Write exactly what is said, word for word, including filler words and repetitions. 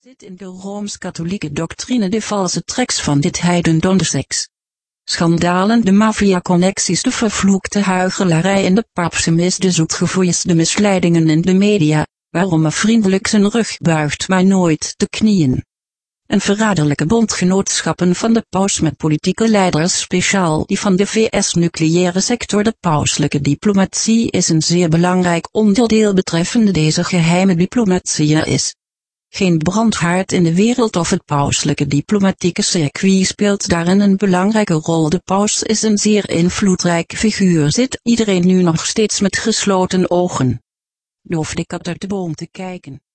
Zit in de Rooms-katholieke doctrine de valse treks van dit heidendom de seks. Schandalen, de maffia-connecties, de vervloekte huichelarij en de papsemis, de zoetgevoeis, de misleidingen in de media, waarom men vriendelijk zijn rug buigt maar nooit de knieën. En verraderlijke bondgenootschappen van de paus met politieke leiders, speciaal die van de V S-nucleaire sector. De pauselijke diplomatie is een zeer belangrijk onderdeel betreffende deze geheime diplomatie. Er is geen brandhaard in de wereld of het pauselijke diplomatieke circuit speelt daarin een belangrijke rol. De paus is een zeer invloedrijk figuur. Zit iedereen nu nog steeds met gesloten ogen, doof de kat uit de boom te kijken?